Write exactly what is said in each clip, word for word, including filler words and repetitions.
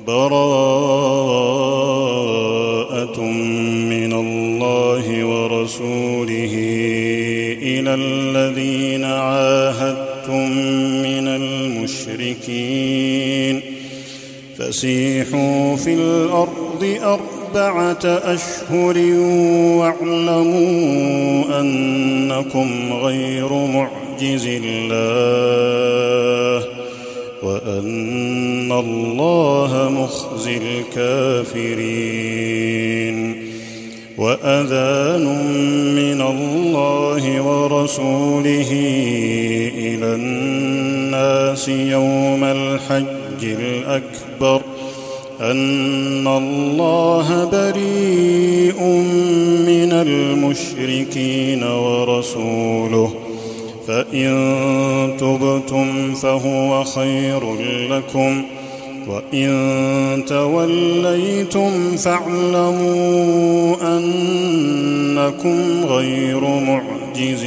براءة من الله ورسوله إلى الذين عاهدتم من المشركين فسيحوا في الأرض أربعة أشهر واعلموا أنكم غير معجز الله وأن الله مخزي الكافرين وأذان من الله ورسوله إلى الناس يوم الحج الأكبر أن الله بريء من المشركين ورسوله فإن تبتم فهو خير لكم وإن توليتم فاعلموا أنكم غير معجز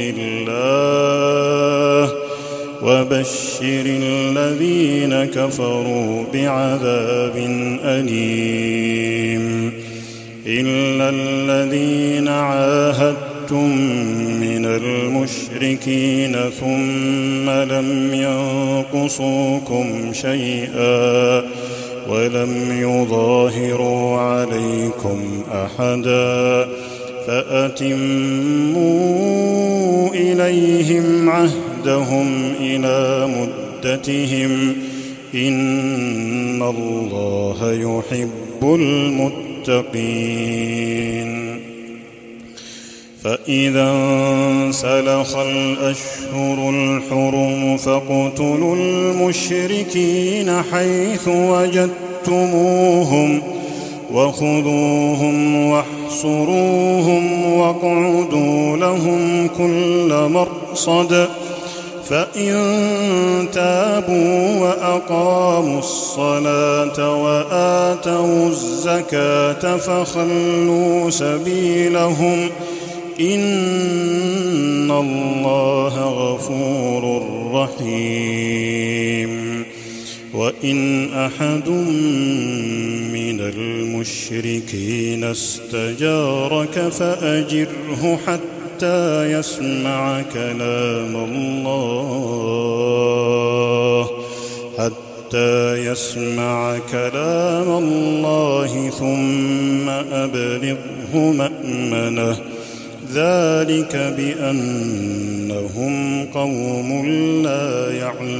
الله وبشر الذين كفروا بعذاب أليم إلا الذين عاهدتم من المشركين ثم لم ينقصوكم شيئا ولم يظاهروا عليكم أحدا فأتموا إليهم عهدهم إلى مدتهم إن الله يحب المتقين فإذا انسلخ الأشهر الحرم فاقتلوا المشركين حيث وجدتموهم وخذوهم واحصروهم واقعدوا لهم كل مرصد فإن تابوا وأقاموا الصلاة وآتوا الزكاة فخلوا سبيلهم إن الله غفور رحيم وإن أحد من المشركين استجارك فأجره حتى يسمع كلام الله حتى يسمع كلام الله ثم أبلغه مأمنه ذلك بأنهم قوم لا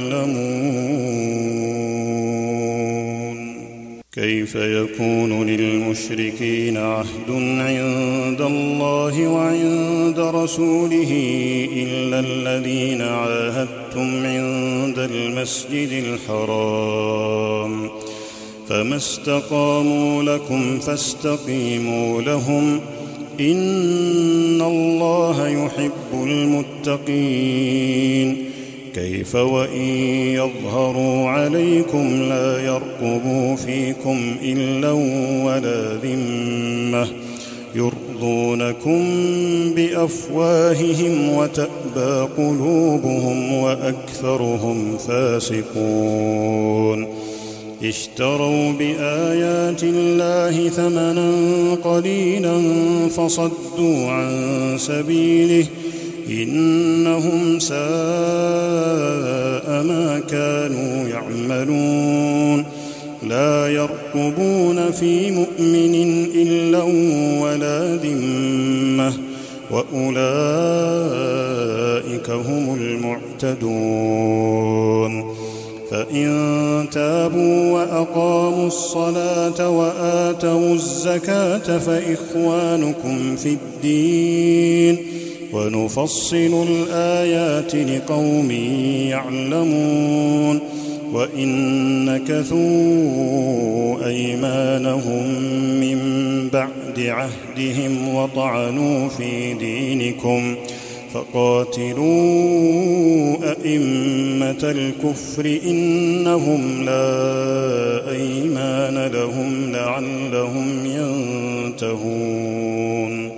يعلمون كيف يكون للمشركين عهد عند الله وعند رسوله إلا الذين عاهدتم عند المسجد الحرام فما استقاموا لكم فاستقيموا لهم إن الله يحب المتقين كيف وإن يظهروا عليكم لا يرقبوا فيكم إلا ولا ذمة يرضونكم بأفواههم وتأبى قلوبهم وأكثرهم فاسقون اشتروا بآيات الله ثمنا قليلا فصدوا عن سبيله إنهم ساء ما كانوا يعملون لا يرقبون في مؤمن إلا ولا ذمة وأولئك هم المعتدون فإن تابوا وأقاموا الصلاة وآتوا الزكاة فإخوانكم في الدين ونفصل الآيات لقوم يعلمون وإن نكثوا أيمانهم من بعد عهدهم وطعنوا في دينكم فقاتلوا أئمة الكفر إنهم لا أيمان لهم لعلهم ينتهون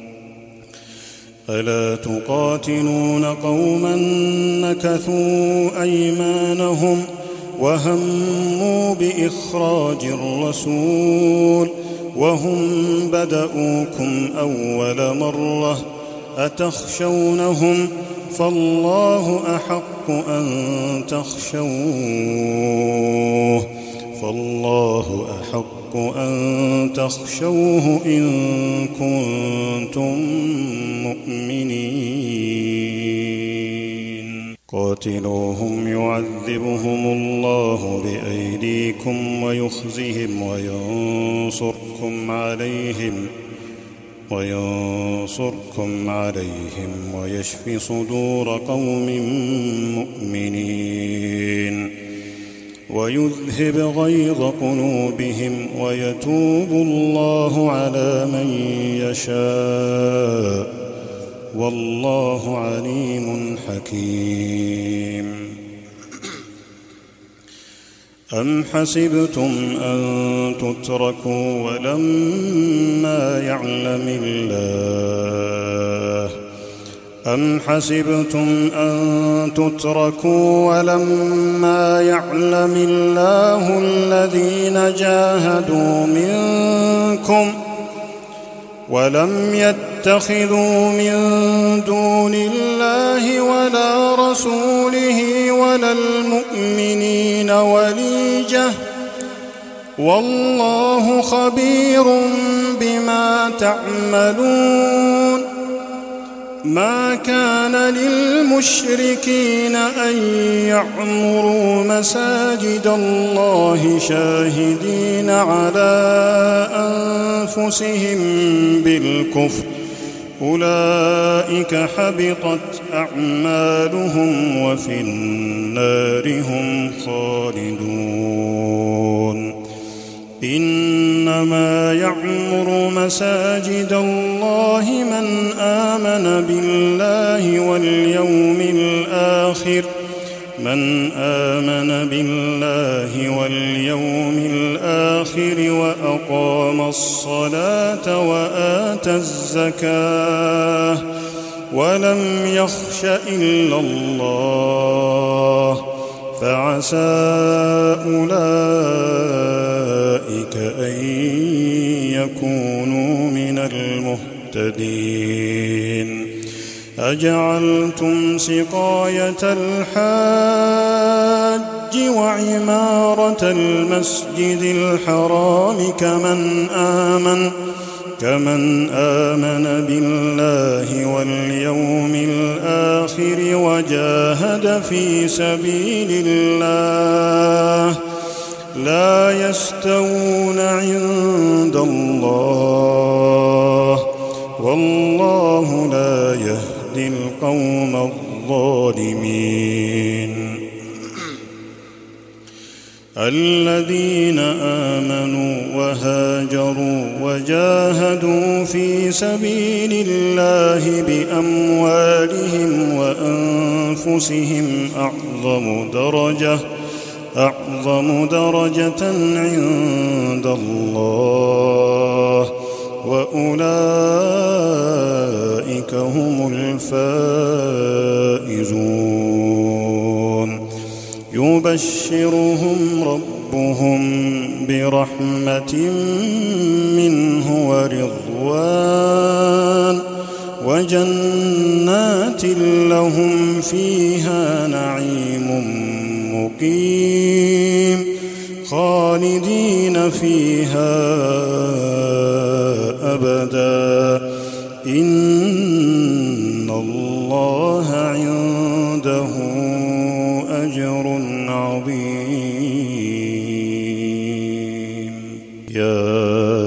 ألا تقاتلون قوما نكثوا أيمانهم وهموا بإخراج الرسول وهم بدؤوكم أول مرة أتخشونهم فالله أحق أن تخشوه فالله أحق أن تخشوه إن كنتم مؤمنين قاتلوهم يعذبهم الله بأيديكم ويخزهم وينصركم عليهم وينصركم عليهم ويشف صدور قوم مؤمنين ويذهب غيظ قلوبهم ويتوب الله على من يشاء والله عليم حكيم أم حسبتم أن تتركوا ولما يعلم الله أم حسبتم أن تتركوا ولما يعلم الله الذين جاهدوا منكم ولم يتخذوا من دون الله ولا رسوله ولا المؤمنين وليجة والله خبير بما تعملون ما كان للمشركين أن يعمروا مساجد الله شاهدين على أنفسهم بالكفر أولئك حبطت أعمالهم وفي النار هم خالدون إنما يعمر مساجد الله من آمن بالله واليوم الآخر من آمن بالله واليوم الآخر وأقام الصلاة وآتى الزكاة ولم يخش إلا الله فعسى أولئك أن يكونوا من المهتدين أجعلتم سقاية الحاج وعمارة المسجد الحرام كمن آمن كمن آمن بالله واليوم الآخر وجاهد في سبيل الله لا يستوون عند الله والله لا يهدي القوم الظالمين الذين آمنوا وهاجروا وجاهدوا في سبيل الله بأموالهم وأنفسهم أعظم درجة أعظم درجة عند الله وأولئك هم الفائزون يبشرهم ربهم برحمة منه ورضوان وجنات لهم فيها نعيم مقيم خالدين فيها أبدا إن الله عنده أجر عظيم يا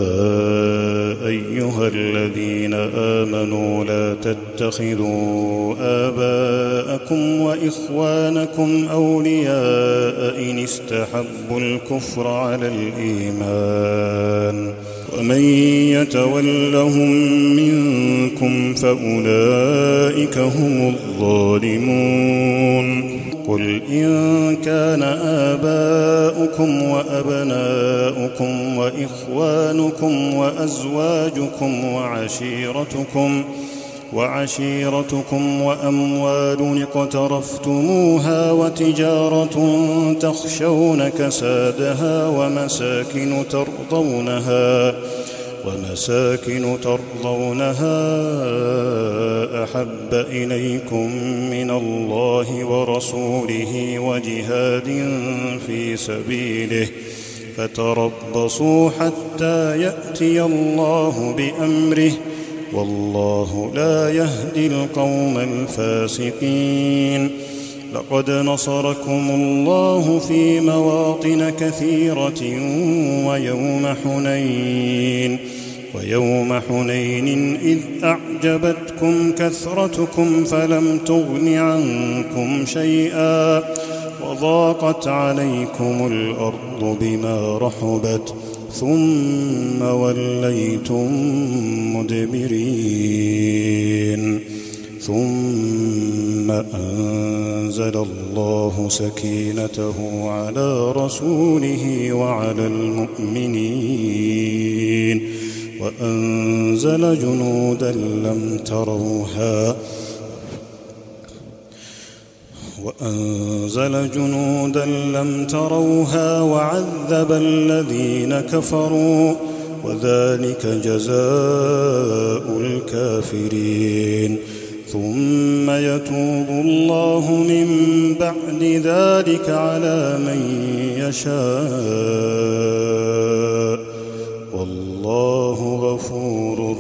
أيها الذين آمنوا لا تتخذوا آباءكم وإخوانكم أولياء إن استحبوا الكفر على الإيمان ومن يتولهم منكم فأولئك هم الظالمون قل إن كان آباؤكم وأبناؤكم وإخوانكم وأزواجكم وعشيرتكم وعشيرتكم وأموال اقترفتموها وتجارة تخشون كسادها ومساكن ترضونها ومساكن ترضونها أحب إليكم من الله ورسوله وجهاد في سبيله فتربصوا حتى يأتي الله بأمره والله لا يهدي القوم الفاسقين. لقد نصركم الله في مواطن كثيرة ويوم حنين ويوم حنين إذ أعجبتكم كثرتكم فلم تغن عنكم شيئا وضاقت عليكم الأرض بما رحبت ثم وليتم مدبرين ثم أنزل الله سكينته على رسوله وعلى المؤمنين وأنزل جنودا لم تروها وأنزل جنودا لم تروها وعذب الذين كفروا وذلك جزاء الكافرين. ثم يتوب الله من بعد ذلك على من يشاء والله غفور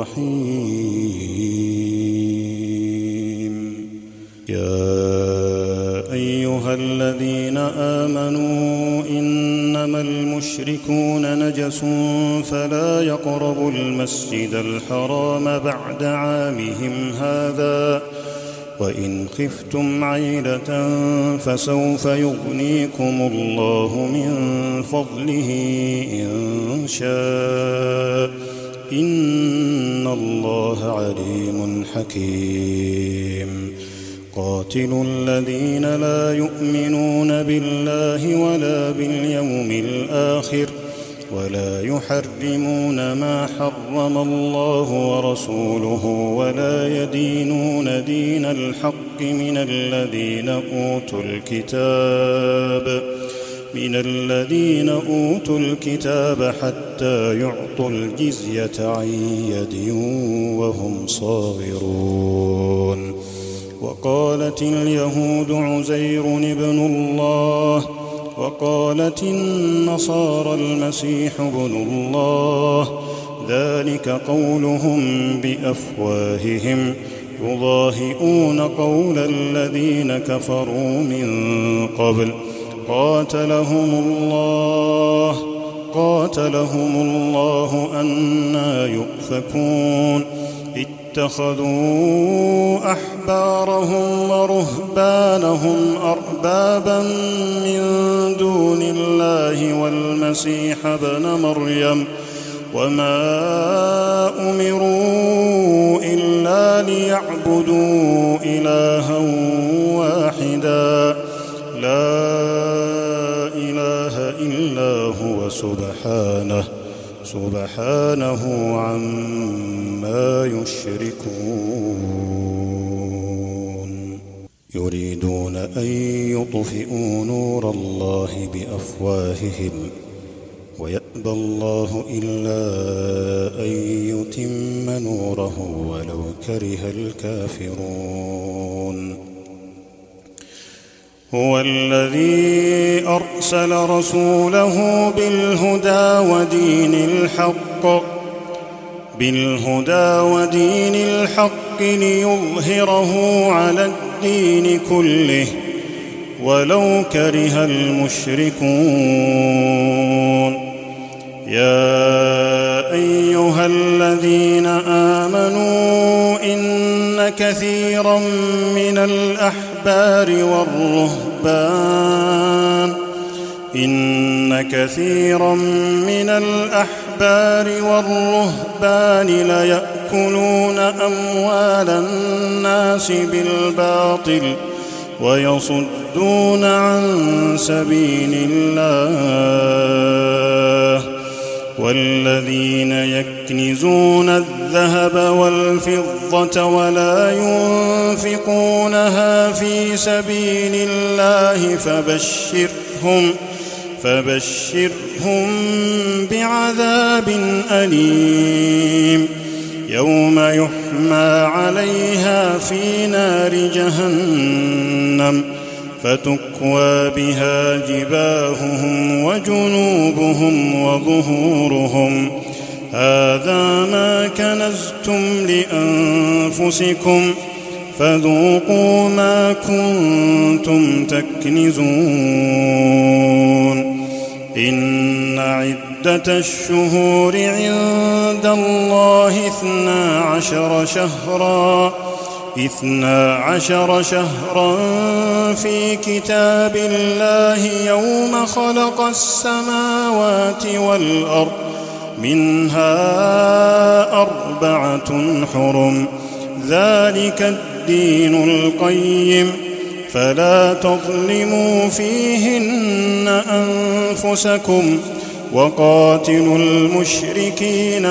رحيم. يا أيها الذين آمنوا إنما المشركون نجس فلا يقربوا المسجد الحرام بعد عامهم هذا وإن خفتم عيلة فسوف يغنيكم الله من فضله إن شاء إن الله عليم حكيم. قاتلوا الذين لا يؤمنون بالله ولا باليوم الآخر ولا يحرمون ما حرم الله ورسوله ولا يدينون دين الحق من الذين أوتوا الكتاب من الذين أوتوا الكتاب حتى يعطوا الجزية عن يد وهم صاغرون. وقالت اليهود عزير ابن الله وقالت النصارى المسيح ابن الله ذلك قولهم بأفواههم يضاهئون قول الذين كفروا من قبل قاتلهم الله قاتلهم الله أنى يؤفكون. اتخذوا أحبارهم ورهبانهم أربابا من دون الله والمسيح ابن مريم وما أمروا إلا ليعبدوا إلها واحدا لا إله إلا هو سبحانه سبحانه عما يشركون. يريدون أن يطفئوا نور الله بأفواههم ويأبى الله إلا أن يتم نوره ولو كره الكافرون. هو الذي أرسل رسوله بالهدى ودين الحق بالهدى ودين الحق ليظهره على الدين كله ولو كره المشركون. يا أيها الذين آمنوا إن كثيرا من الأحبار والرهبان إن كثيرا من الأحبار والرهبان ليأكلون أموال الناس بالباطل ويصدون عن سبيل الله والذين يكنزون الذهب والفضة ولا ينفقونها في سبيل الله فبشرهم فبشرهم بعذاب أليم يوم يحمى عليها في نار جهنم فتكوى بها جباههم وجنوبهم وظهورهم هذا ما كنزتم لأنفسكم فذوقوا ما كنتم تكنزون إن عدة الشهور عند الله اثنا عشر شهرا اثنا عشر شهرا في كتاب الله يوم خلق السماوات والأرض منها أربعة حرم ذلك الدين القيم فلا تظلموا فيهن أنفسكم وقاتلوا المشركين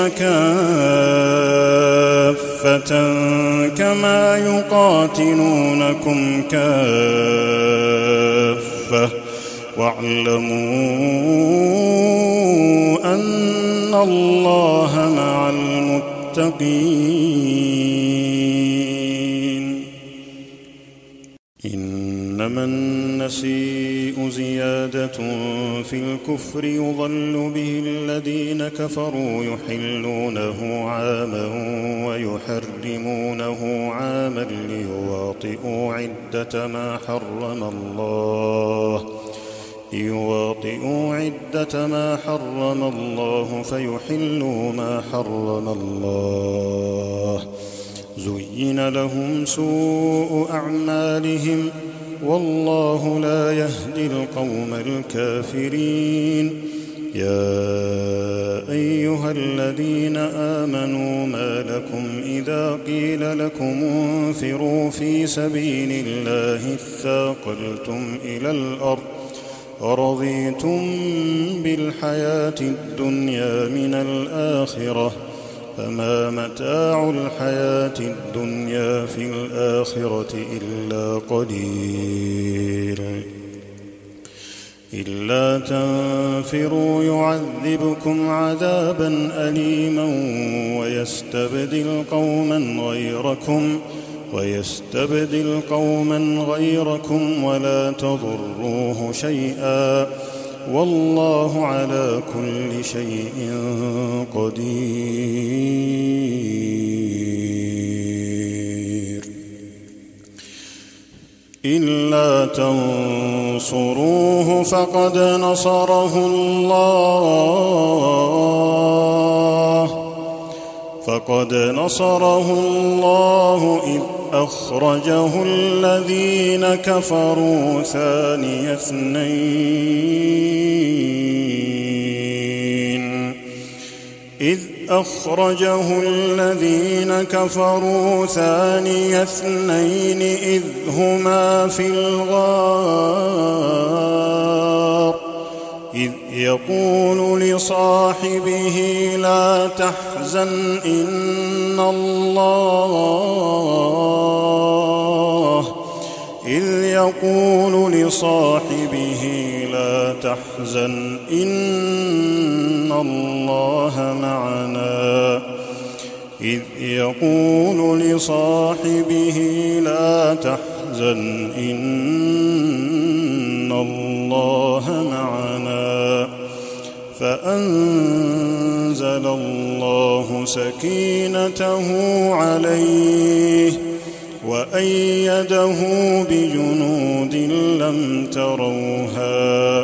كافة كما يقاتلونكم كافة واعلموا أن الله مع المتقين إنما النسيء زيادة في الكفر يضل به الذين كفروا يحلونه عاما ويحرمونه عاما ليواطئوا عدة ما حرم الله ليواطئوا عدة ما حرم الله فيحلوا ما حرم الله زين لهم سوء أعمالهم والله لا يهدي القوم الكافرين يا أيها الذين آمنوا ما لكم إذا قيل لكم انفروا في سبيل الله اثاقلتم إلى الأرض ورضيتم بالحياة الدنيا من الآخرة فما متاع الحياة الدنيا في الآخرة إلا قليل إلا تنفروا يعذبكم عذابا أليما ويستبدل قوما غيركم ويستبدل قوما غيركم ولا تضروه شيئا والله على كل شيء قدير إلا تنصروه فقد نصره الله فقد نصره الله إذ أخرجه الذين كفروا ثاني اثنين إذ أخرجه الذين كفروا ثاني اثنين إذ هما في الغار إذ يقول لصاحبه لا تحزن إن الله إذ يقول لصاحبه لا تحزن إن الله معنا إذ يقول لصاحبه لا تحزن إن الله معنا فأنزل الله سكينته عليه وأيده بجنود لم تروها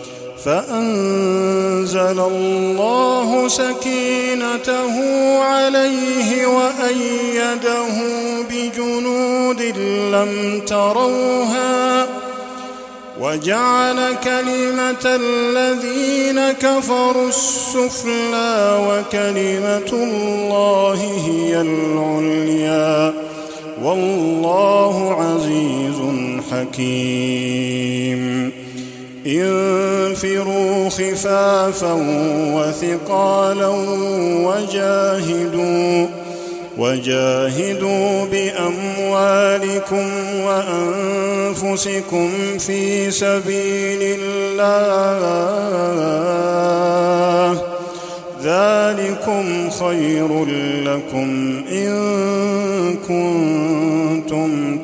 فأنزل الله سكينته عليه وأيده بجنود لم تروها وجعل كلمة الذين كفروا السفلى وكلمة الله هي العليا والله عزيز حكيم انفروا خفافا وثقالا وجاهدوا وجاهدوا بأموالكم وأنفسكم في سبيل الله ذلكم خير لكم إن كنتم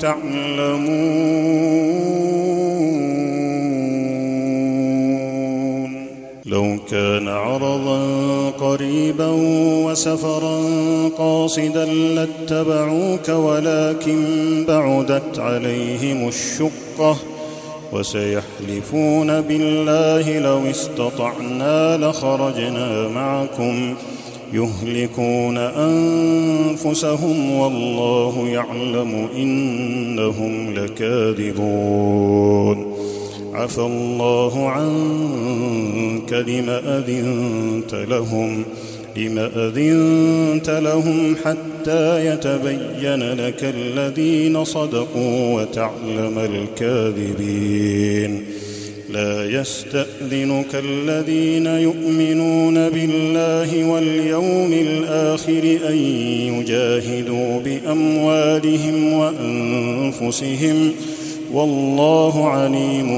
تعلمون. لو كان عرضا قريبا وسفرا قاصدا لاتبعوك ولكن بعدت عليهم الشقة وسيحلفون بالله لو استطعنا لخرجنا معكم يهلكون أنفسهم والله يعلم إنهم لكاذبون. عفى الله عنك لم أذنت لهم لم أذنت لهم حتى يتبين لك الذين صدقوا وتعلم الكاذبين. لا يستأذنك الذين يؤمنون بالله واليوم الآخر أن يجاهدوا بأموالهم وأنفسهم والله عليم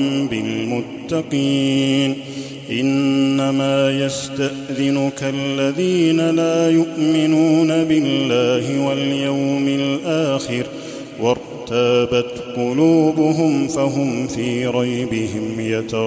بالمتقين. إنما يستأذنك الذين لا يؤمنون بالله واليوم الآخر وارتابت قلوبهم فهم في ريبهم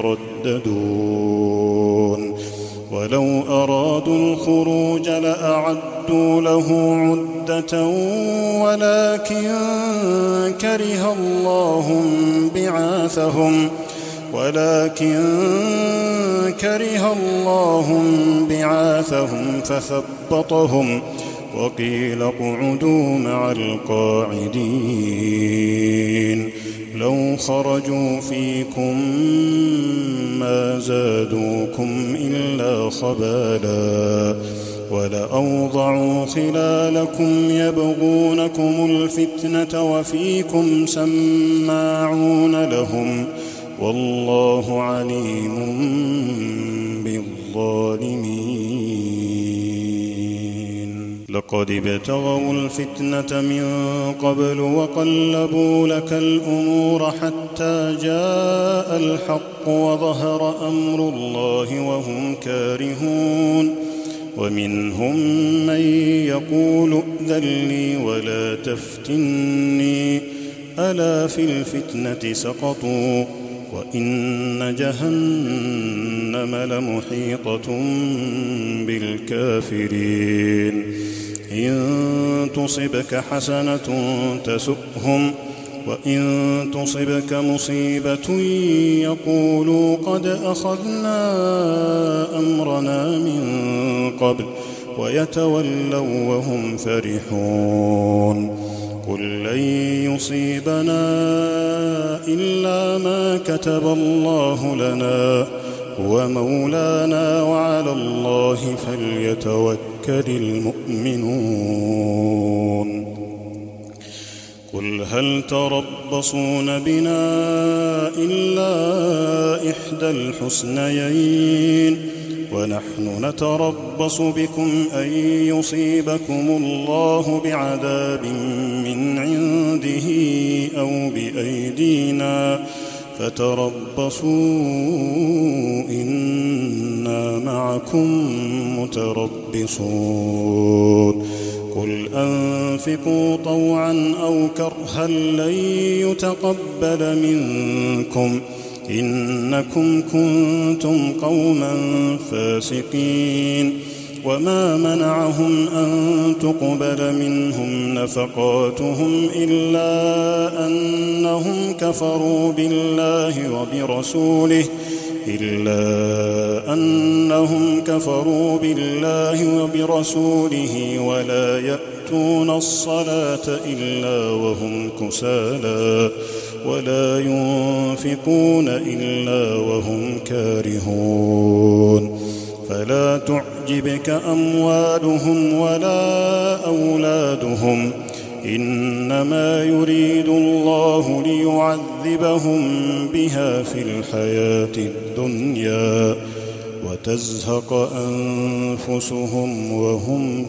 يترددون. ولو أرادوا الخروج لأعدوا له عدة ولكن كره الله بعاثهم ولكن كره الله بعاثهم فثبطهم وقيل اقعدوا مع القاعدين. لو خرجوا فيكم ما زادوكم إلا خبالا ولأوضعوا خلالكم يبغونكم الفتنة وفيكم سماعون لهم والله عليم بالظالمين. لقد ابتغوا الفتنة من قبل وقلبوا لك الأمور حتى جاء الحق وظهر أمر الله وهم كارهون. ومنهم من يقول ائذن لي ولا تفتني ألا في الفتنة سقطوا وإن جهنم لمحيطة بالكافرين. إن تصبك حسنة تسؤهم وإن تصبك مصيبة يقولوا قد أخذنا أمرنا من قبل ويتولوا وهم فرحون. قل لن يصيبنا إلا ما كتب الله لنا هو مولانا وعلى الله فليتوكل المؤمنون. قل هل تربصون بنا إلا إحدى الحسنيين ونحن نتربص بكم أن يصيبكم الله بعذاب من عنده أو بأيدينا فتربصوا إنا معكم متربصون. قل أنفقوا طوعا أو كرها لن يتقبل منكم إنكم كنتم قوما فاسقين. وما منعهم أن تقبل منهم نفقاتهم إلا أنهم كفروا بالله وبرسوله إلا أنهم كفروا بالله وبرسوله ولا يأتون الصلاة إلا وهم كسالى ولا ينفقون إلا وهم كارهون. فلا تعجبك أموالهم ولا أولادهم إنما يريد الله ليعذبهم ليعذبهم بها في الحياة الدنيا وتزهق أنفسهم وهم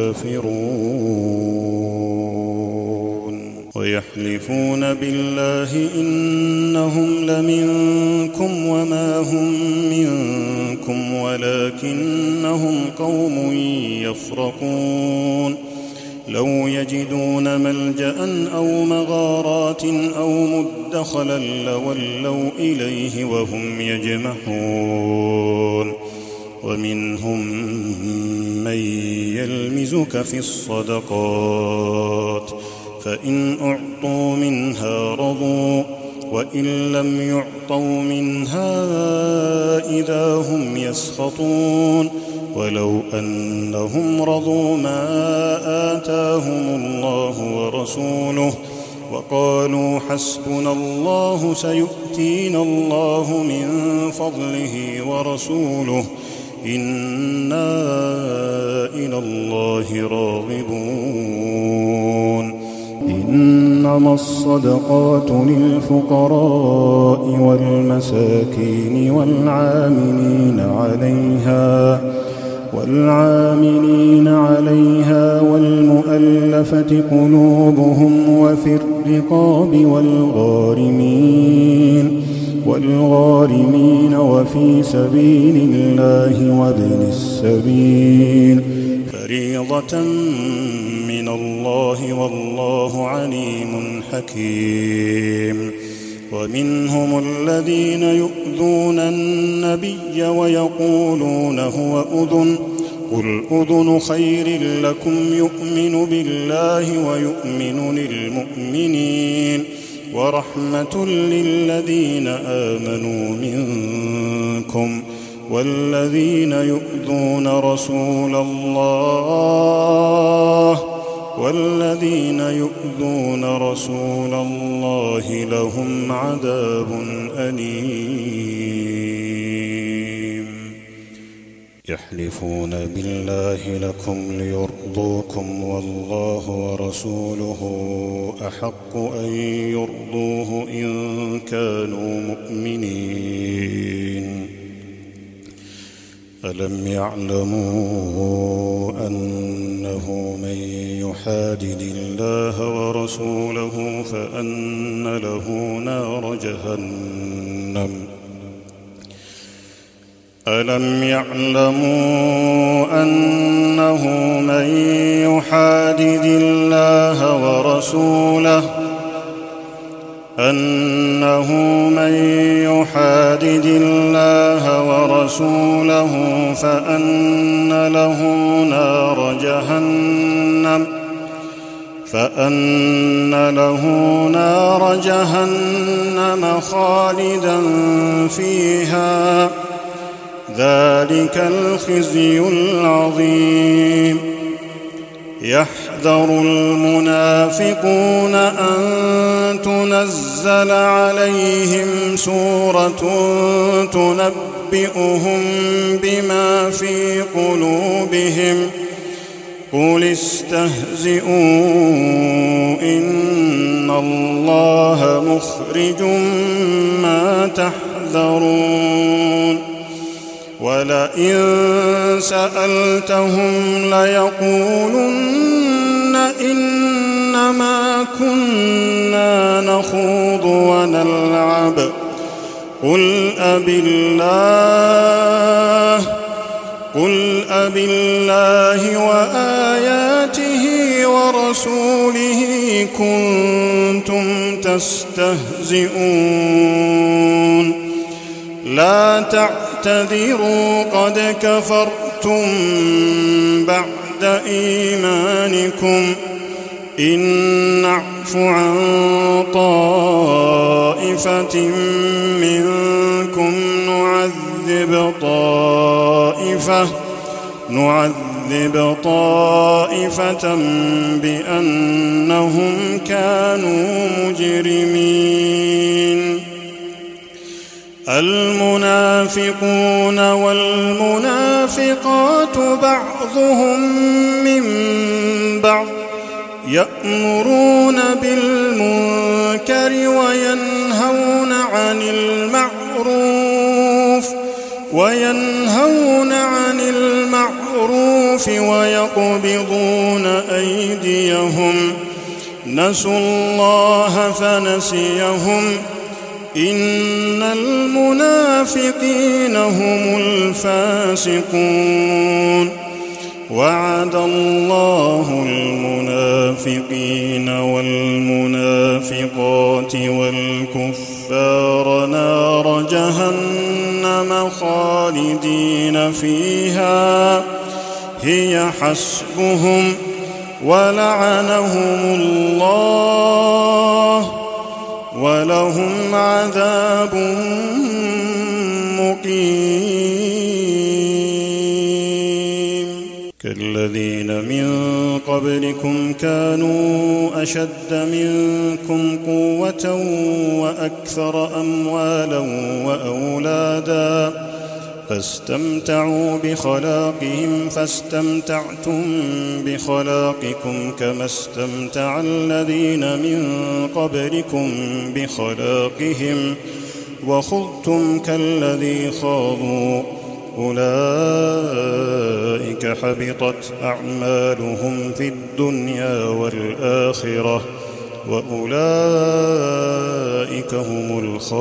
كافرون ويحلفون بالله إنهم لمنكم وما هم منكم ولكنهم قوم يفرقون لو يجدون ملجأ أو مغارات أو مدخلا لولوا إليه وهم يجمحون ومنهم من يلمزك في الصدقات فإن أعطوا منها رضوا وإن لم يعطوا منها إذا هم يسخطون ولو أنهم رضوا ما آتاهم الله ورسوله وقالوا حسبنا الله سيؤتينا الله من فضله ورسوله إنا إلى الله راغبون إنما الصدقات للفقراء والمساكين والعاملين عليها والعاملين عليها والمؤلفة قلوبهم وفي الرقاب والغارمين والغارمين وفي سبيل الله وابن السبيل فريضة من الله والله عليم حكيم ومنهم الذين يؤذون النبي ويقولون هو أذن قل أذن خير لكم يؤمن بالله ويؤمن للمؤمنين ورحمة للذين آمنوا منكم والذين يؤذون رسول الله والذين يؤذون رسول الله لهم عذاب أليم يحلفون بالله لكم ليرضوكم والله ورسوله أحق أن يرضوه إن كانوا مؤمنين ألم يعلموا أنه من يحادد الله ورسوله فأن له نار جهنم ألم يعلموا أنه من يحادد الله ورسوله أنه من يحادد الله ورسوله فأن له نار جهنم فأن له نار جهنم خالدا فيها ذلك الخزي العظيم يحذر المنافقون أن تنزل عليهم سورة تنبئهم بما في قلوبهم قل استهزئوا إن الله مخرج ما تحذرون ولئن سألتهم ليقولن إنما كنا نخوض ونلعب قل أبالله قل أبالله وآياته ورسوله كنتم تستهزئون لا تعتذروا قد كفرتم بعد إيمانكم إن نعف عن طائفة منكم نعذب طائفة نعذب طائفة بأنهم كانوا مجرمين المنافقون والمنافقات بعضهم من بعض يأمرون بالمنكر وينهون عن المعروف وينهون عن المعروف ويقبضون أيديهم نسوا الله فنسيهم إن المنافقين هم الفاسقون وعد الله المنافقين والمنافقات والكفار نار جهنم خالدين فيها هي حسبهم ولعنهم الله ولهم عذاب مقيم كالذين من قبلكم كانوا أشد منكم قوة وأكثر أموالا وأولادا فاستمتعوا بخلاقهم فاستمتعتم بخلاقكم كما استمتع الذين من قبلكم بخلاقهم وخضتم كالذي خاضوا أولئك حبطت أعمالهم في الدنيا والآخرة وأولئك هم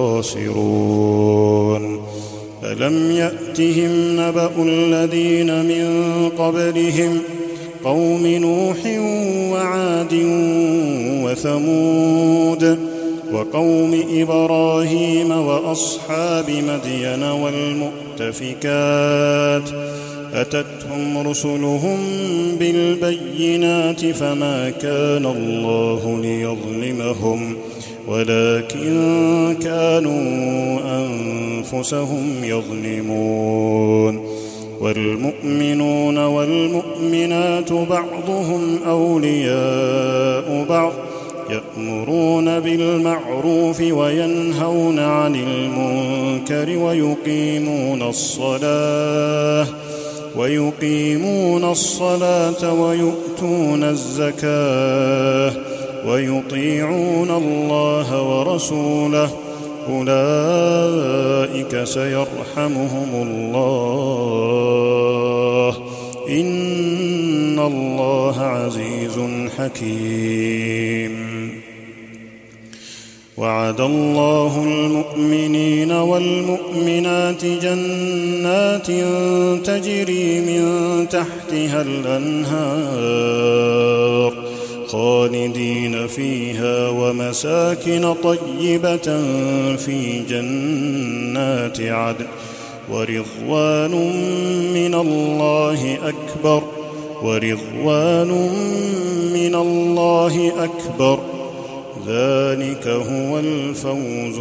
الخاسرون ألم يأتهم نبأ الذين من قبلهم قوم نوح وعاد وثمود وقوم إبراهيم وأصحاب مدين والمؤتفكات أتتهم رسلهم بالبينات فما كان الله ليظلمهم ولكن كانوا أنفسهم يظلمون والمؤمنون والمؤمنات بعضهم أولياء بعض يأمرون بالمعروف وينهون عن المنكر ويقيمون الصلاة ويقيمون الصلاة ويؤتون الزكاة ويطيعون الله ورسوله أولئك سيرحمهم الله إن الله عزيز حكيم وعد الله المؤمنين والمؤمنات جنات تجري من تحتها الأنهار خالدين فيها ومساكن طيبة في جنات عدن ورضوان من الله أكبر ورضوان من الله أكبر ذلك هو الفوز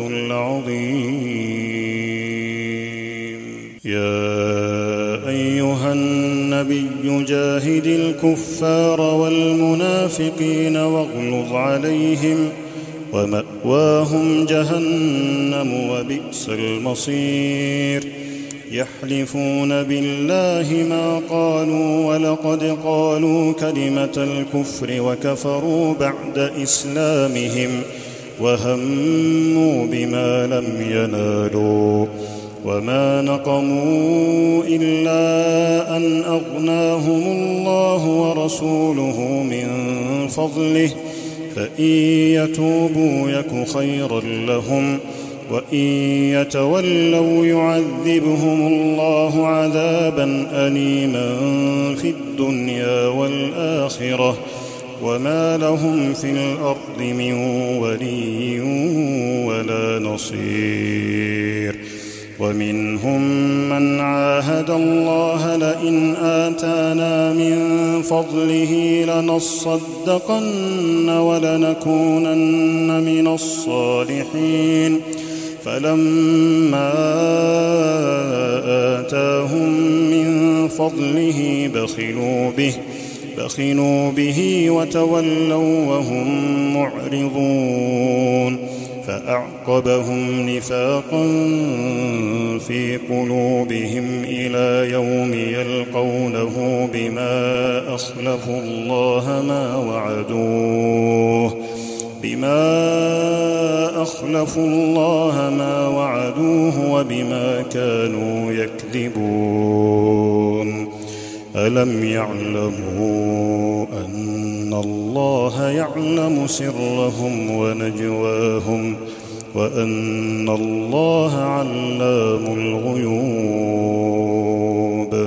العظيم يا أيها النبي جاهد الكفار والمنافقين واغلظ عليهم ومأواهم جهنم وبئس المصير يحلفون بالله ما قالوا ولقد قالوا كلمة الكفر وكفروا بعد إسلامهم وهموا بما لم ينالوا وما نقموا إلا أن أغناهم الله ورسوله من فضله فإن يتوبوا يك خيرا لهم وإن يتولوا يعذبهم الله عذابا أليما في الدنيا والآخرة وما لهم في الأرض من ولي ولا نصير ومنهم من عاهد الله لئن آتانا من فضله لنصدقن ولنكونن من الصالحين فلما آتاهم من فضله بخلوا به بخلوا به وتولوا وهم معرضون فأعقبهم نفاقا في قلوبهم إلى يوم يلقونه بما أخلفوا الله ما وعدوه بما أخلفوا الله ما وعدوه وبما كانوا يكذبون ألم يعلموا أن الله يعلم سرهم ونجواهم وأن الله علام الغيوب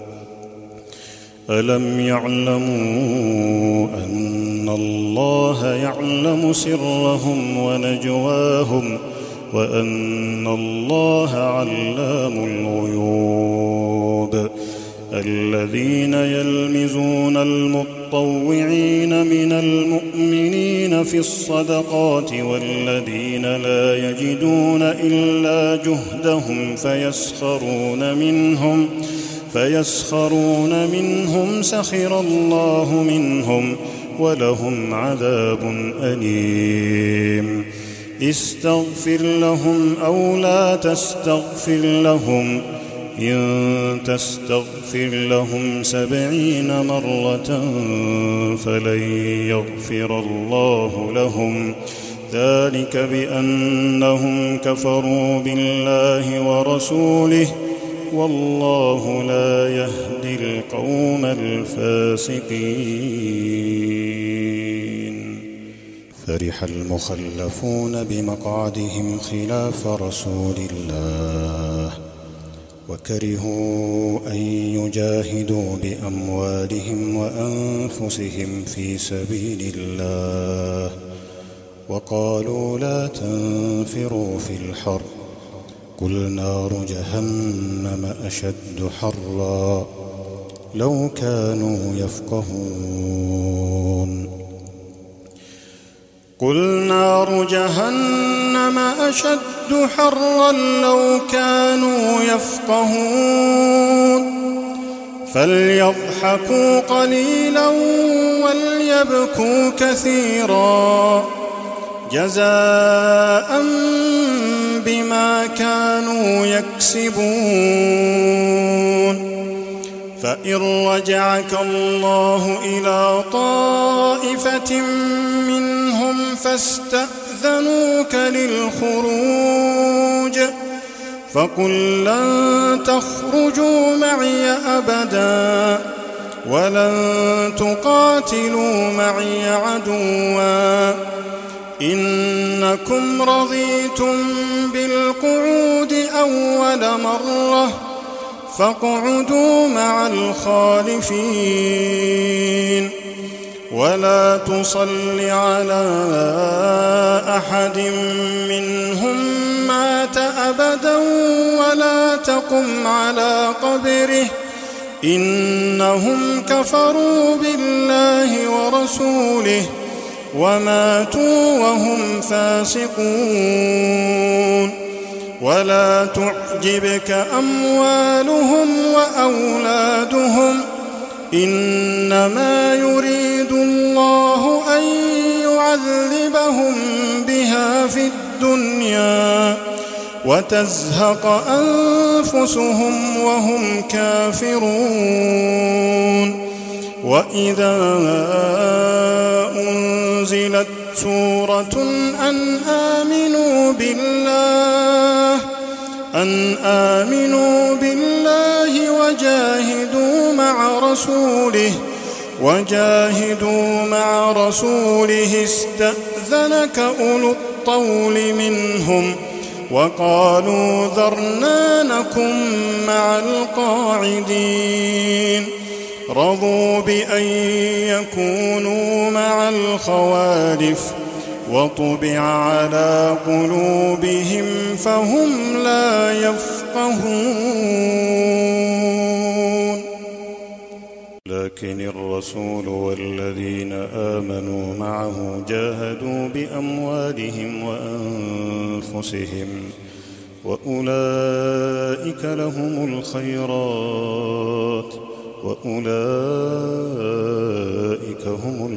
ألم يعلموا أن الله يعلم سرهم ونجواهم وأن الله علام الغيوب الذين يلمزون المطوعين من المؤمنين في الصدقات والذين لا يجدون إلا جهدهم فيسخرون منهم فيسخرون منهم سخر الله منهم ولهم عذاب أليم استغفر لهم أو لا تستغفر لهم إن تستغفر لهم سبعين مرة فلن يغفر الله لهم ذلك بأنهم كفروا بالله ورسوله والله لا يهدي القوم الفاسقين فرح المخلفون بمقعدهم خلاف رسول الله وكرهوا أن يجاهدوا بأموالهم وأنفسهم في سبيل الله وقالوا لا تنفروا في الحر قل نار جهنم أشد حرا لو كانوا يفقهون قل نار جهنم أشد حرا لو كانوا يفقهون فليضحكوا قليلا وليبكوا كثيرا جزاء بما كانوا يكسبون فإن رجعك الله إلى طائفة منهم فاستأذنوك للخروج فقل لن تخرجوا معي أبدا ولن تقاتلوا معي عدوا إنكم رضيتم بالقعود أول مرة فاقعدوا مع الخالفين ولا تصل على أحد منهم مات أبدا ولا تقم على قبره إنهم كفروا بالله ورسوله وماتوا وهم فاسقون ولا تعجبك أموالهم وأولادهم إنما يريد الله أن يعذبهم بها في الدنيا وتزهق أنفسهم وهم كافرون وإذا أنزلت سورة أن آمنوا بالله أن آمنوا بالله وجاهدوا مع رسوله وجاهدوا مع رسوله استأذنك أولو الطول منهم وقالوا ذرنا نكن مع القاعدين رضوا بأن يكونوا مع الخوالف وطبع على قلوبهم فهم لا يفقهون لكن الرسول والذين آمنوا معه جاهدوا بأموالهم وأنفسهم وأولئك لهم الخيرات وأولئك هم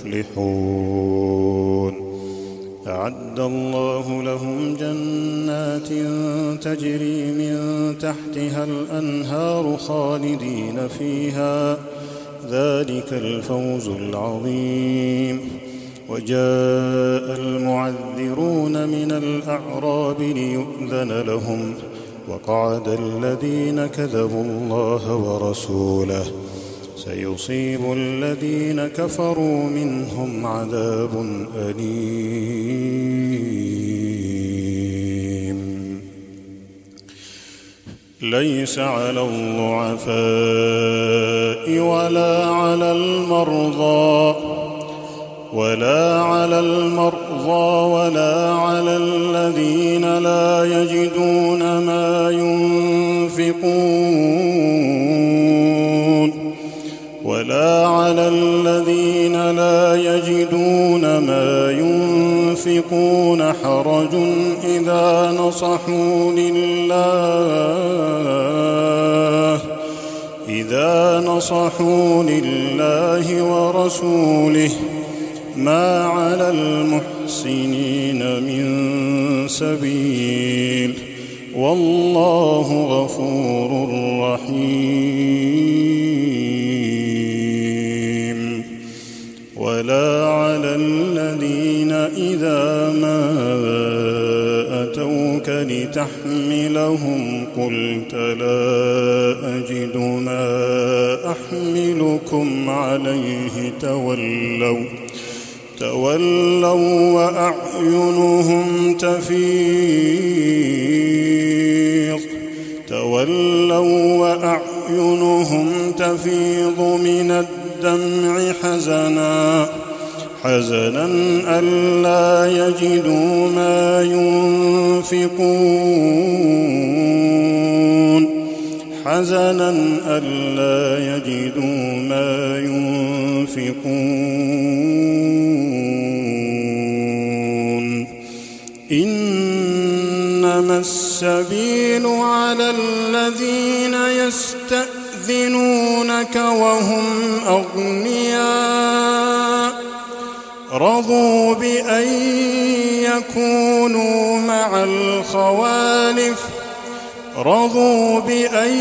المفلحون أعد الله لهم جنات تجري من تحتها الأنهار خالدين فيها ذلك الفوز العظيم. وجاء المعذرون من الأعراب ليؤذن لهم وقعد الذين كذبوا الله ورسوله سيصيب الذين كفروا منهم عذاب أليم. ليس على الضعفاء ولا على المرضى ولا على المرضى ولا على الذين لا يجدون ما ينفقون ولا على الذين لا يجدون ما ينفقون حرج إذا نصحوا لله إذا نصحوا لله ورسوله ما على المحسنين من سبيل والله غفور رحيم. ولا على الذين إذا ما أتوك لتحملهم قلت لا أجد ما أحملكم عليه تولوا تولوا وأعينهم تفيض تولوا وأعينهم تفيض من الدمع حزنا حزنا ألا يجدوا ما ينفقون حزنا ألا يجدوا ما ينفقون. إنما السبيل على الذين يستأذنونك وهم أغنياء رضوا بأن يكونوا مع الخوالف رضوا بأن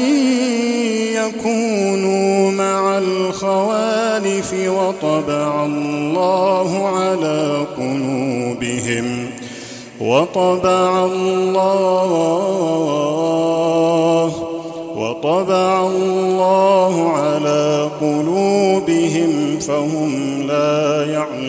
يكونوا مع الخوالف وطبع الله على قلوبهم وطبع الله وطبع الله على قلوبهم فهم لا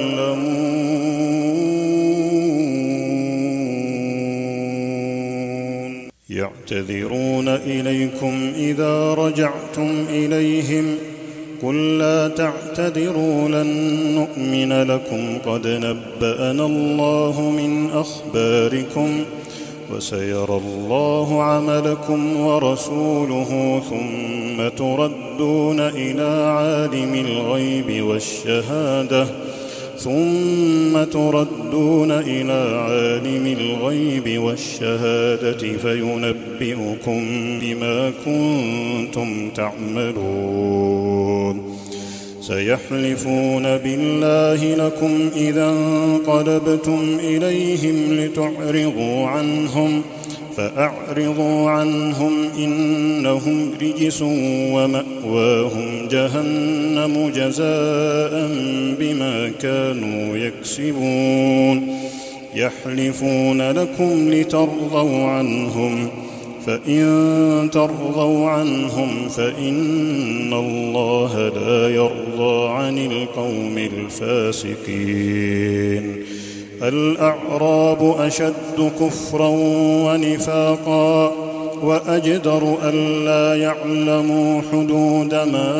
يعلمون. يعتذرون إليكم إذا رجعتم إليهم قل لا تعتذروا لن نؤمن لكم قد نبأنا الله من أخباركم وسيرى الله عملكم ورسوله ثم تردون إلى عالم الغيب والشهادة ثم تردون إلى عالم الغيب والشهادة فينبئكم بما كنتم تعملون. سيحلفون بالله لكم إذا انقلبتم إليهم لتعرضوا عنهم فأعرضوا عنهم إنهم رجس ومأواهم جهنم جزاء بما كانوا يكسبون. يحلفون لكم لترضوا عنهم فإن ترضوا عنهم فإن الله لا يرضى عن القوم الفاسقين. الأعراب أشد كفرا ونفاقا وأجدر ألا يعلموا حدود ما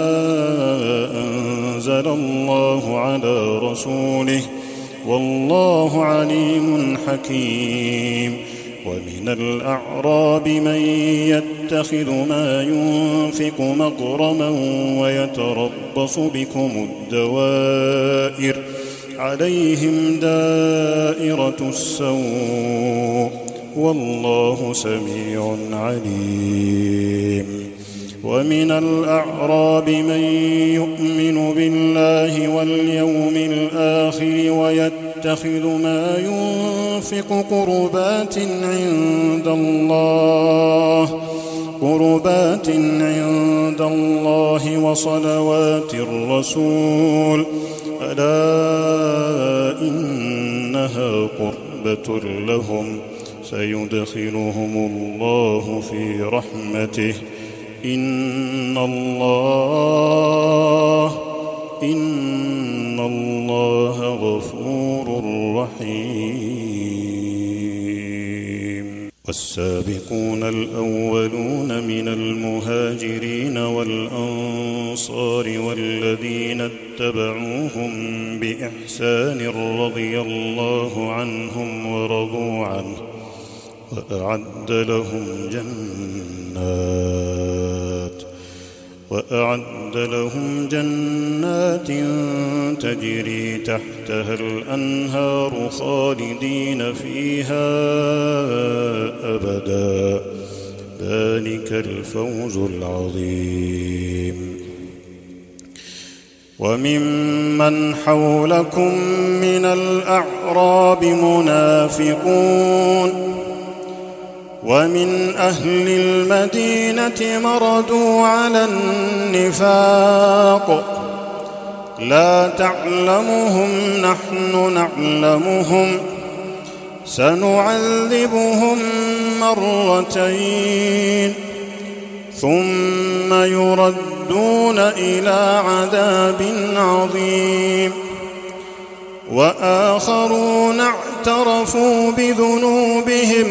أنزل الله على رسوله والله عليم حكيم. ومن الأعراب من يتخذ ما ينفق مغرما ويتربص بكم الدوائر عليهم دائرة السوء والله سميع عليم. ومن الأعراب من يؤمن بالله واليوم الآخر ويتخذ ما ينفق قربات عند الله قربات عند الله وصلوات الرسول ألا إنها قربة لهم سيدخلهم الله في رحمته إن الله إن الله غفور رحيم. والسابقون الأولون من المهاجرين والأنصار والذين اتبعوهم بإحسان رضي الله عنهم ورضوا عنه وأعد لهم جنات وأعد لهم جنات تجري تحتها الأنهار خالدين فيها أبدا ذلك الفوز العظيم. وممن حولكم من الأعراب منافقون ومن أهل المدينة مردوا على النفاق لا تعلمهم نحن نعلمهم سنعذبهم مرتين ثم يردون إلى عذاب عظيم وآخرون اعترفوا بذنوبهم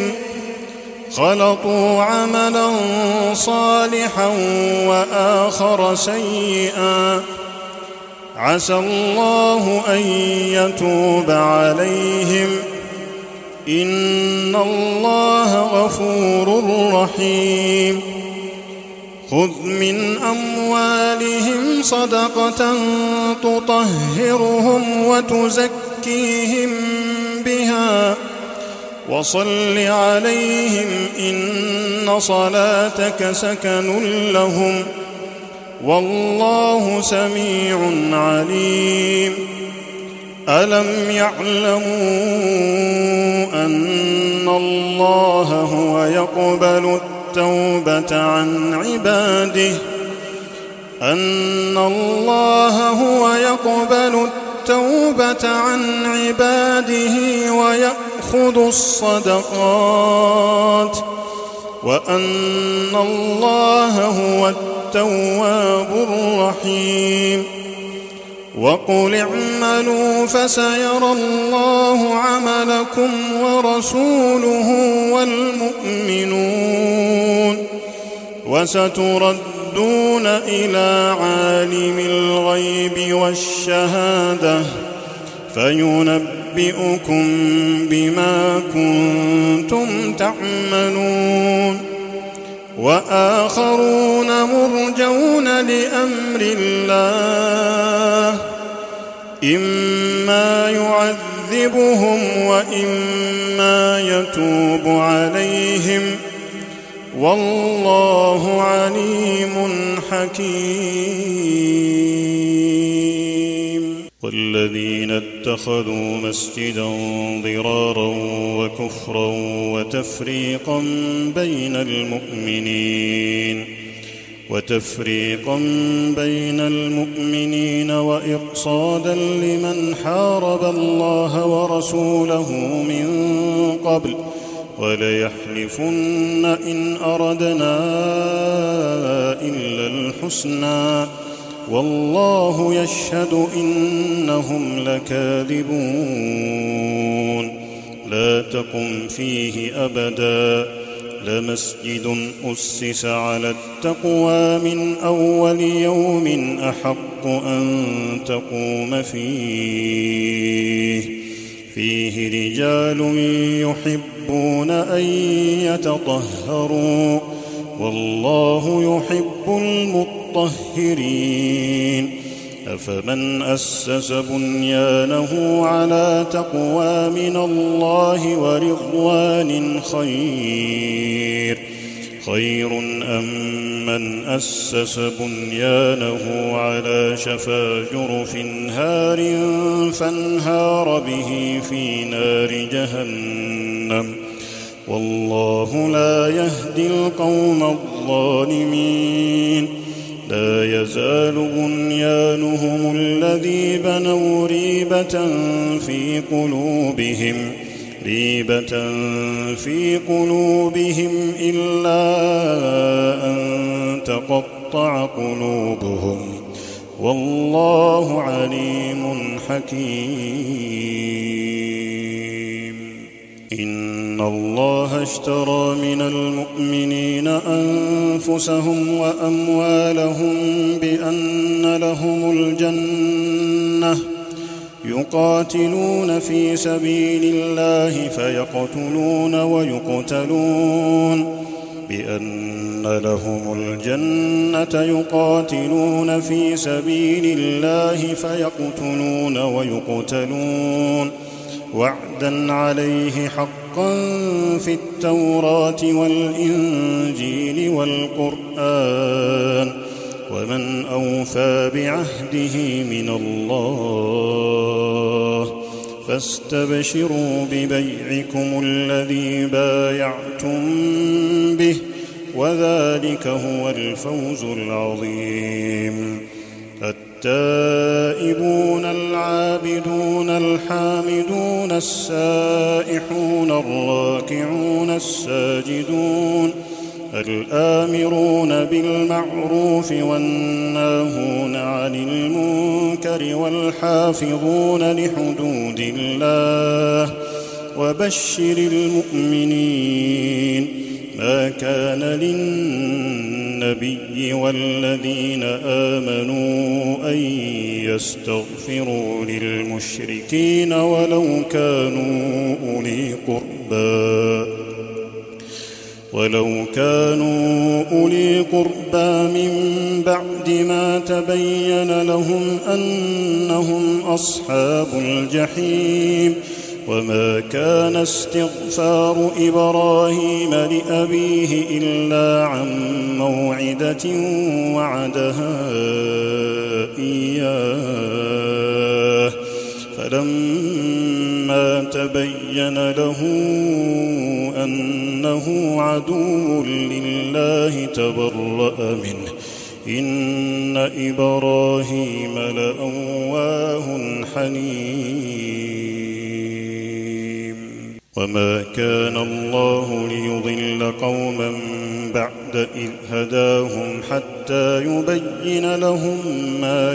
خلطوا عملا صالحا وآخر سيئا عسى الله أن يتوب عليهم إن الله غفور رحيم. خذ من أموالهم صدقة تطهرهم وتزكيهم بها وصل عليهم إن صلاتك سكن لهم والله سميع عليم. ألم يعلموا أن الله هو يقبل التوبة عن عباده أن الله هو يقبل التوبة عن عباده ويأخذ الصدقات وأن الله هو التواب الرحيم. وقل اعملوا فسيرى الله عملكم ورسوله والمؤمنون وستردون إلى عالم الغيب والشهادة فينبئكم بما كنتم تعملون. وآخرون مرجون لأمر الله إما يعذبهم وإما يتوب عليهم والله عليم حكيم. والذين اتخذوا مسجدا ضرارا وكفرا وتفريقا بين المؤمنين وتفريقا بين المؤمنين وإرصادا لمن حارب الله ورسوله من قبل وليحلفن إن أردنا إلا الحسنى والله يشهد إنهم لكاذبون. لا تقم فيه أبدا لمسجد أسس على التقوى من أول يوم أحق أن تقوم فيه فيه رجال يحبون أن يتطهروا والله يحب المطهرين. أفمن أسس بنيانه على تقوى من الله ورضوان خير خير أم من أسس بنيانه على شفا جرف هار فانهار به في نار جهنم والله لا يهدي القوم الظالمين لا يزال بنيانهم الذي بنوا ريبة في قلوبهم ريبة في قلوبهم إلا أن تقطع قلوبهم والله عليم حكيم إن الله اشترى من المؤمنين أنفسهم وأموالهم بأن لهم الجنة يقاتلون في سبيل الله فيقتلون ويقتلون بأن لهم الجنة يقاتلون في سبيل الله فيقتلون ويقتلون وعدا عليه حقا في التوراة والإنجيل والقرآن ومن أوفى بعهده من الله فاستبشروا ببيعكم الذي بايعتم به وذلك هو الفوز العظيم التائبون العابدون الحامدون السائحون الراكعون الساجدون الآمرون بالمعروف والناهون عن المنكر والحافظون لحدود الله وبشر المؤمنين ما كان للنبي والذين آمنوا أن يستغفروا للمشركين ولو كانوا أولي قربى ولو كانوا أولي قربى من بعد ما تبين لهم أنهم أصحاب الجحيم وما كان استغفار إبراهيم لأبيه إلا عن موعدة وعدها إياه فلما تبين له أنه عدو لله تبرأ منه إن إبراهيم لأواه حليم وما كان الله ليضل قوما بعد إذ هداهم حتى يبين لهم ما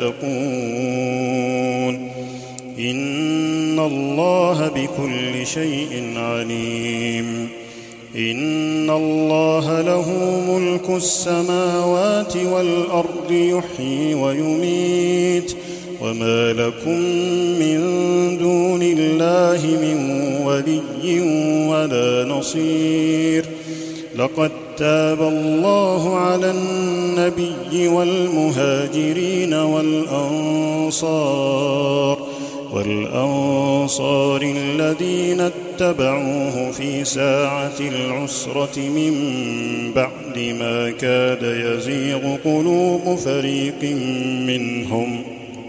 يتقون إن الله بكل شيء عليم إن الله له ملك السماوات والأرض يحيي ويميت وما لكم من دون الله من ولي ولا نصير لقد تاب الله على النبي والمهاجرين والأنصار والأنصار الذين اتبعوه في ساعة العسرة من بعد ما كاد يزيغ قلوب فريق منهم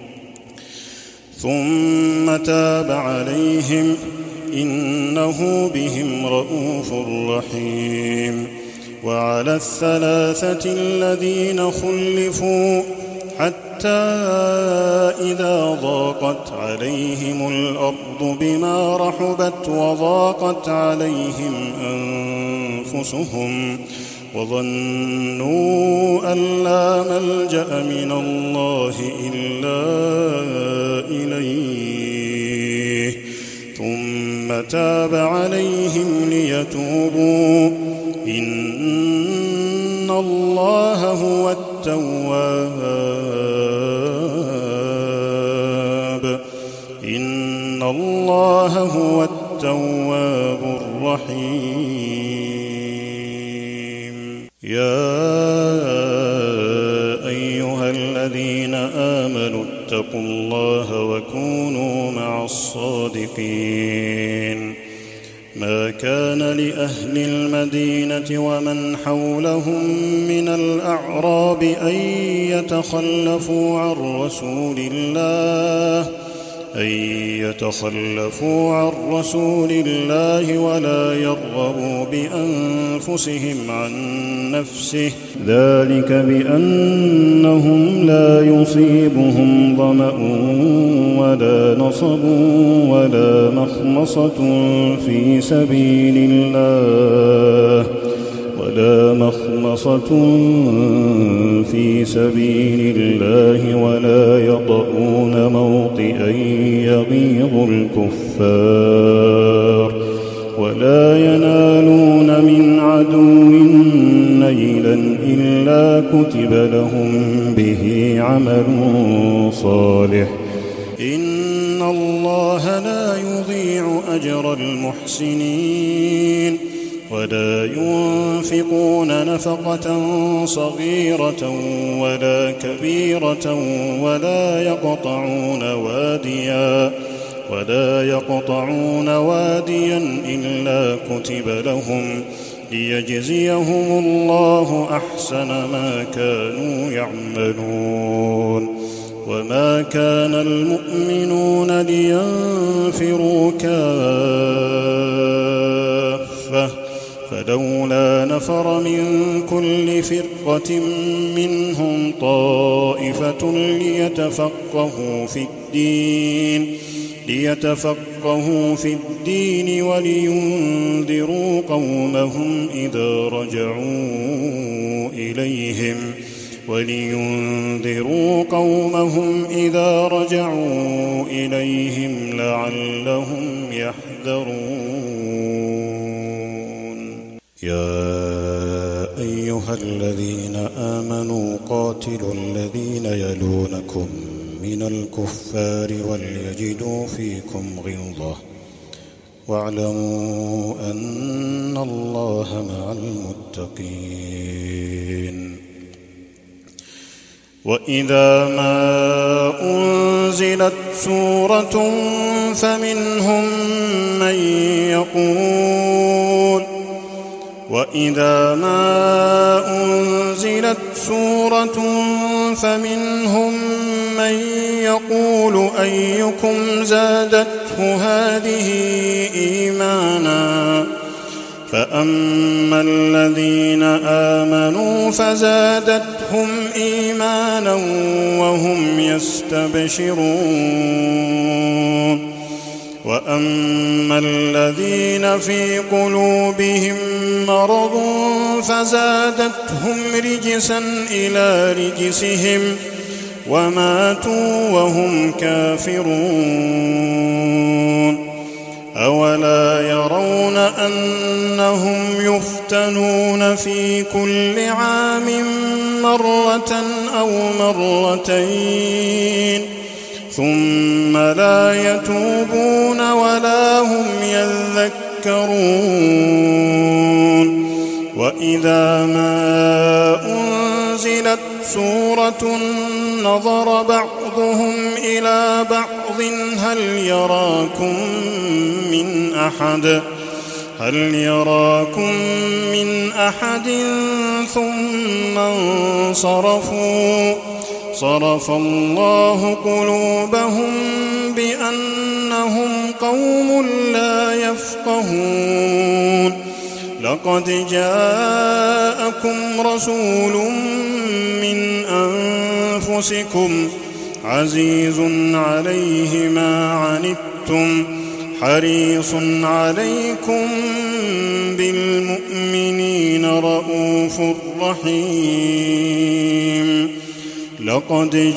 ثم تاب عليهم إنه بهم رءوف رحيم وعلى الثلاثة الذين خلفوا حتى إذا ضاقت عليهم الأرض بما رحبت وضاقت عليهم أنفسهم وظنوا أن لا ملجأ من الله إلا إليه ثم تاب عليهم ليتوبوا إن الله هو التواب إن الله هو التواب الرحيم يا أيها الذين آمنوا اتقوا الله وكونوا مع الصادقين ما كان لأهل المدينة ومن حولهم من الأعراب أن يتخلفوا عن رسول الله أن يتخلفوا عن رسول الله ولا يرغبوا بأنفسهم عن نفسه، ذلك بأنهم لا يصيبهم ظمأ ولا نصب ولا مخمصة في سبيل الله ولا مخمصة في سبيل الله ولا يطؤون موطئا يغيظ الكفار ولا ينالون من عدو نيلا إلا كتب لهم به عمل صالح، إن الله لا يضيع أجر المحسنين. ولا ينفقون نفقة صغيرة ولا كبيرة ولا يقطعون واديا ولا يقطعون واديا إلا كتب لهم ليجزيهم الله أحسن ما كانوا يعملون. وما كان المؤمنون لينفروا كافة فلولا نفر من كل فرقة منهم طائفة ليتفقهوا في الدين ليتفقهوا في الدين ولينذروا قومهم إذا رجعوا إليهم ولينذروا قومهم إذا رجعوا إليهم لعلهم يحذرون. يا أيها الذين آمنوا قاتلوا الذين يلونكم من الكفار وليجدوا فيكم غلظة واعلموا أن الله مع المتقين. وإذا ما أنزلت سورة فمنهم من يقول وإذا ما أنزلت سورة فمنهم من يقول أيكم زادته هذه إيمانا فأما الذين آمنوا فزادتهم إيمانا وهم يستبشرون وأما الذين في قلوبهم مرض فزادتهم رجسا إلى رجسهم وماتوا وهم كافرون. أولا يرون أنهم يفتنون في كل عام مرة أو مرتين ثم لا يتوبون ولا هم يذكرون. وإذا ما أنزلت سورة نظر بعضهم إلى بعض هل يراكم من أحد هل يراكم من أحد ثم انصرفوا صرف الله قلوبهم بأنهم قوم لا يفقهون. لقد جاءكم رسول من أنفسكم عزيز عليه ما عنتم حريص عليكم بالمؤمنين رءوف رحيم. لقد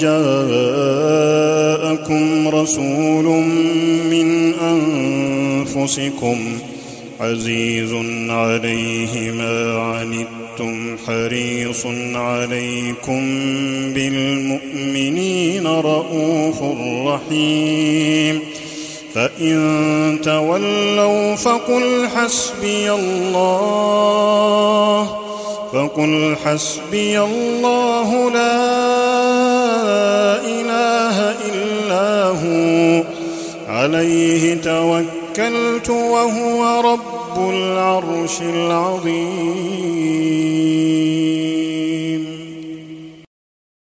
جاءكم رسول من أنفسكم عزيز عليه ما عنتم حريص عليكم بالمؤمنين رءوف رحيم. فإن تولوا فقل حسبي الله فقل حسبي الله لا إله إلا هو عليه توكلت وهو رب العرش العظيم.